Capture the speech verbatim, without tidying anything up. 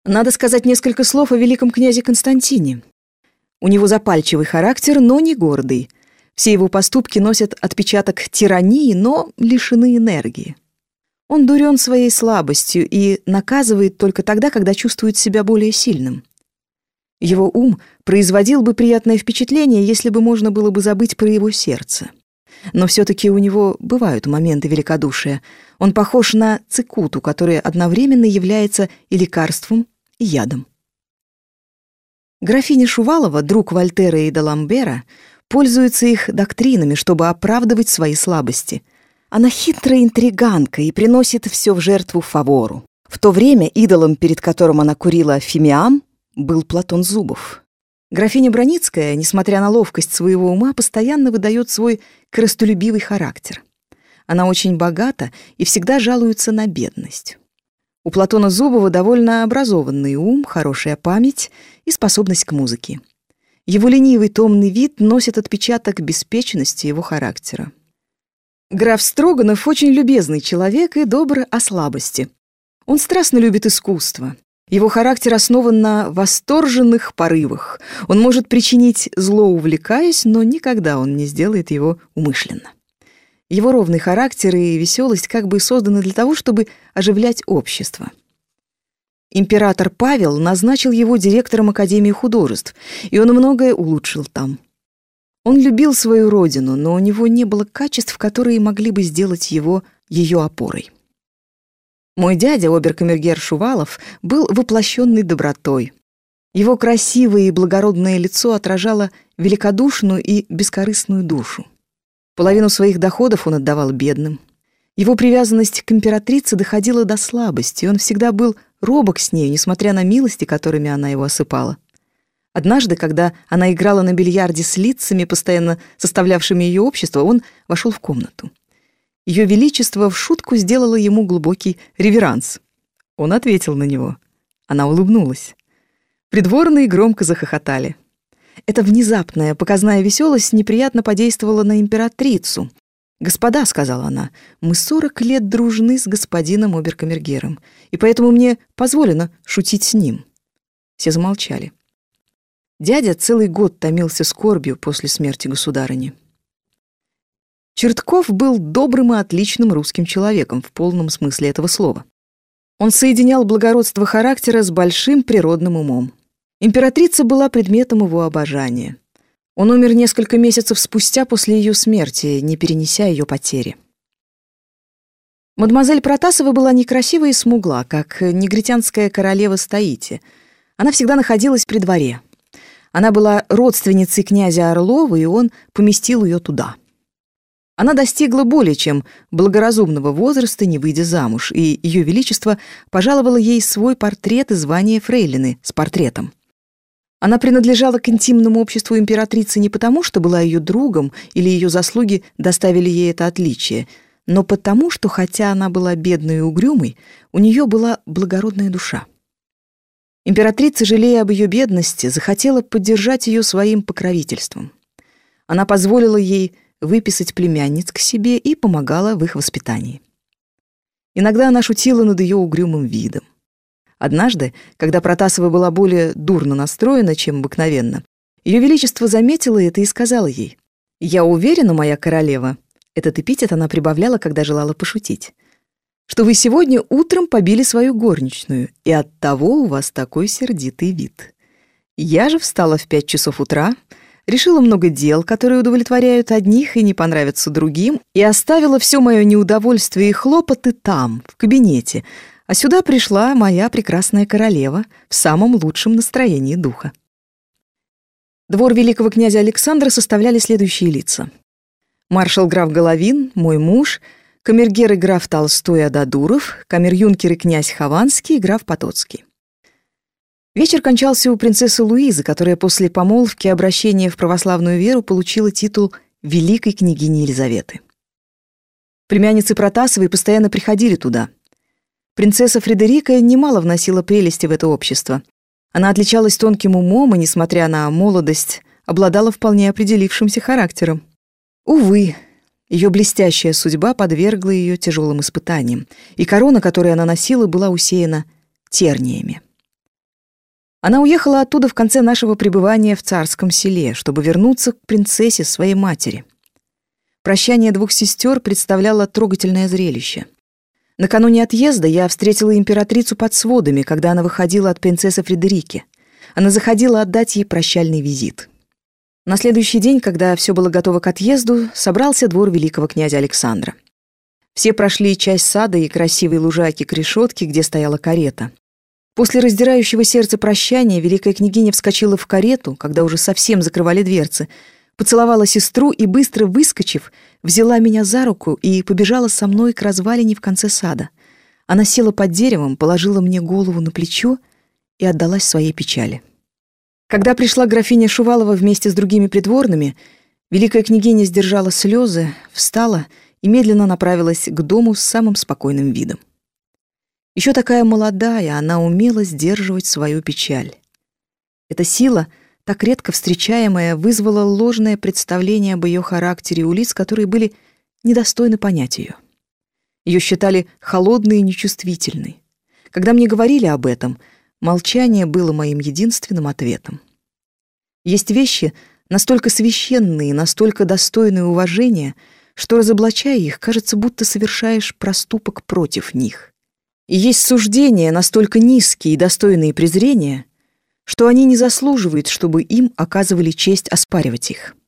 Надо сказать несколько слов о великом князе Константине. У него запальчивый характер, но не гордый. Все его поступки носят отпечаток тирании, но лишены энергии. Он дурен своей слабостью и наказывает только тогда, когда чувствует себя более сильным. Его ум производил бы приятное впечатление, если бы можно было бы забыть про его сердце. Но все-таки у него бывают моменты великодушия. Он похож на цикуту, которая одновременно является и лекарством, и ядом. Графиня Шувалова, друг Вольтера и Даламбера, пользуется их доктринами, чтобы оправдывать свои слабости. Она хитрая интриганка и приносит все в жертву Фавору. В то время идолом, перед которым она курила фимиам, был Платон Зубов. Графиня Броницкая, несмотря на ловкость своего ума, постоянно выдает свой корыстолюбивый характер. Она очень богата и всегда жалуется на бедность. У Платона Зубова довольно образованный ум, хорошая память и способность к музыке. Его ленивый томный вид носит отпечаток беспечности его характера. Граф Строганов очень любезный человек и добр о слабости. Он страстно любит искусство. Его характер основан на восторженных порывах. Он может причинить зло, увлекаясь, но никогда он не сделает его умышленно. Его ровный характер и веселость как бы созданы для того, чтобы оживлять общество. Император Павел назначил его директором Академии художеств, и он многое улучшил там. Он любил свою родину, но у него не было качеств, которые могли бы сделать его ее опорой. Мой дядя, обер-камергер Шувалов, был воплощенный добротой. Его красивое и благородное лицо отражало великодушную и бескорыстную душу. Половину своих доходов он отдавал бедным. Его привязанность к императрице доходила до слабости, и он всегда был робок с ней, несмотря на милости, которыми она его осыпала. Однажды, когда она играла на бильярде с лицами, постоянно составлявшими ее общество, он вошел в комнату. Ее Величество в шутку сделало ему глубокий реверанс. Он ответил на него. Она улыбнулась. Придворные громко захохотали. Эта внезапная показная веселость неприятно подействовала на императрицу. «Господа», — сказала она, — «мы сорок лет дружны с господином обер-камергером, и поэтому мне позволено шутить с ним». Все замолчали. Дядя целый год томился скорбью после смерти государыни. Чертков был добрым и отличным русским человеком в полном смысле этого слова. Он соединял благородство характера с большим природным умом. Императрица была предметом его обожания. Он умер несколько месяцев спустя после ее смерти, не перенеся ее потери. Мадемуазель Протасова была некрасива и смугла, как негритянская королева Стаити. Она всегда находилась при дворе. Она была родственницей князя Орлова, и он поместил ее туда. Она достигла более чем благоразумного возраста, не выйдя замуж, и Ее Величество пожаловало ей свой портрет и звание фрейлины с портретом. Она принадлежала к интимному обществу императрицы не потому, что была ее другом или ее заслуги доставили ей это отличие, но потому, что, хотя она была бедной и угрюмой, у нее была благородная душа. Императрица, жалея об ее бедности, захотела поддержать ее своим покровительством. Она позволила ей выписать племянниц к себе и помогала в их воспитании. Иногда она шутила над ее угрюмым видом. Однажды, когда Протасова была более дурно настроена, чем обыкновенно, Ее Величество заметило это и сказала ей: «Я уверена, моя королева», этот эпитет она прибавляла, когда желала пошутить, «что вы сегодня утром побили свою горничную, и оттого у вас такой сердитый вид. Я же встала в пять часов утра, решила много дел, которые удовлетворяют одних и не понравятся другим, и оставила все мое неудовольствие и хлопоты там, в кабинете, а сюда пришла моя прекрасная королева в самом лучшем настроении духа». Двор великого князя Александра составляли следующие лица: маршал граф Головин, мой муж, камергеры граф Толстой Ададуров, камер-юнкеры князь Хованский и граф Потоцкий. Вечер кончался у принцессы Луизы, которая после помолвки и обращения в православную веру получила титул великой княгини Елизаветы. Племянницы Протасовой постоянно приходили туда. Принцесса Фредерика немало вносила прелести в это общество. Она отличалась тонким умом и, несмотря на молодость, обладала вполне определившимся характером. Увы, ее блестящая судьба подвергла ее тяжелым испытаниям, и корона, которую она носила, была усеяна терниями. Она уехала оттуда в конце нашего пребывания в Царском Селе, чтобы вернуться к принцессе, своей матери. Прощание двух сестер представляло трогательное зрелище. Накануне отъезда я встретила императрицу под сводами, когда она выходила от принцессы Фредерики. Она заходила отдать ей прощальный визит. На следующий день, когда все было готово к отъезду, собрался двор великого князя Александра. Все прошли часть сада и красивой лужайки к решетке, где стояла карета. После раздирающего сердце прощания великая княгиня вскочила в карету, когда уже совсем закрывали дверцы, поцеловала сестру и, быстро выскочив, взяла меня за руку и побежала со мной к развалине в конце сада. Она села под деревом, положила мне голову на плечо и отдалась своей печали. Когда пришла графиня Шувалова вместе с другими придворными, великая княгиня сдержала слезы, встала и медленно направилась к дому с самым спокойным видом. Еще такая молодая, она умела сдерживать свою печаль. Эта сила, так редко встречаемая, вызвала ложное представление об ее характере у лиц, которые были недостойны понять ее. Ее считали холодной и нечувствительной. Когда мне говорили об этом, молчание было моим единственным ответом. Есть вещи настолько священные, настолько достойные уважения, что, разоблачая их, кажется, будто совершаешь проступок против них. И есть суждения настолько низкие и достойные презрения, что они не заслуживают, чтобы им оказывали честь оспаривать их.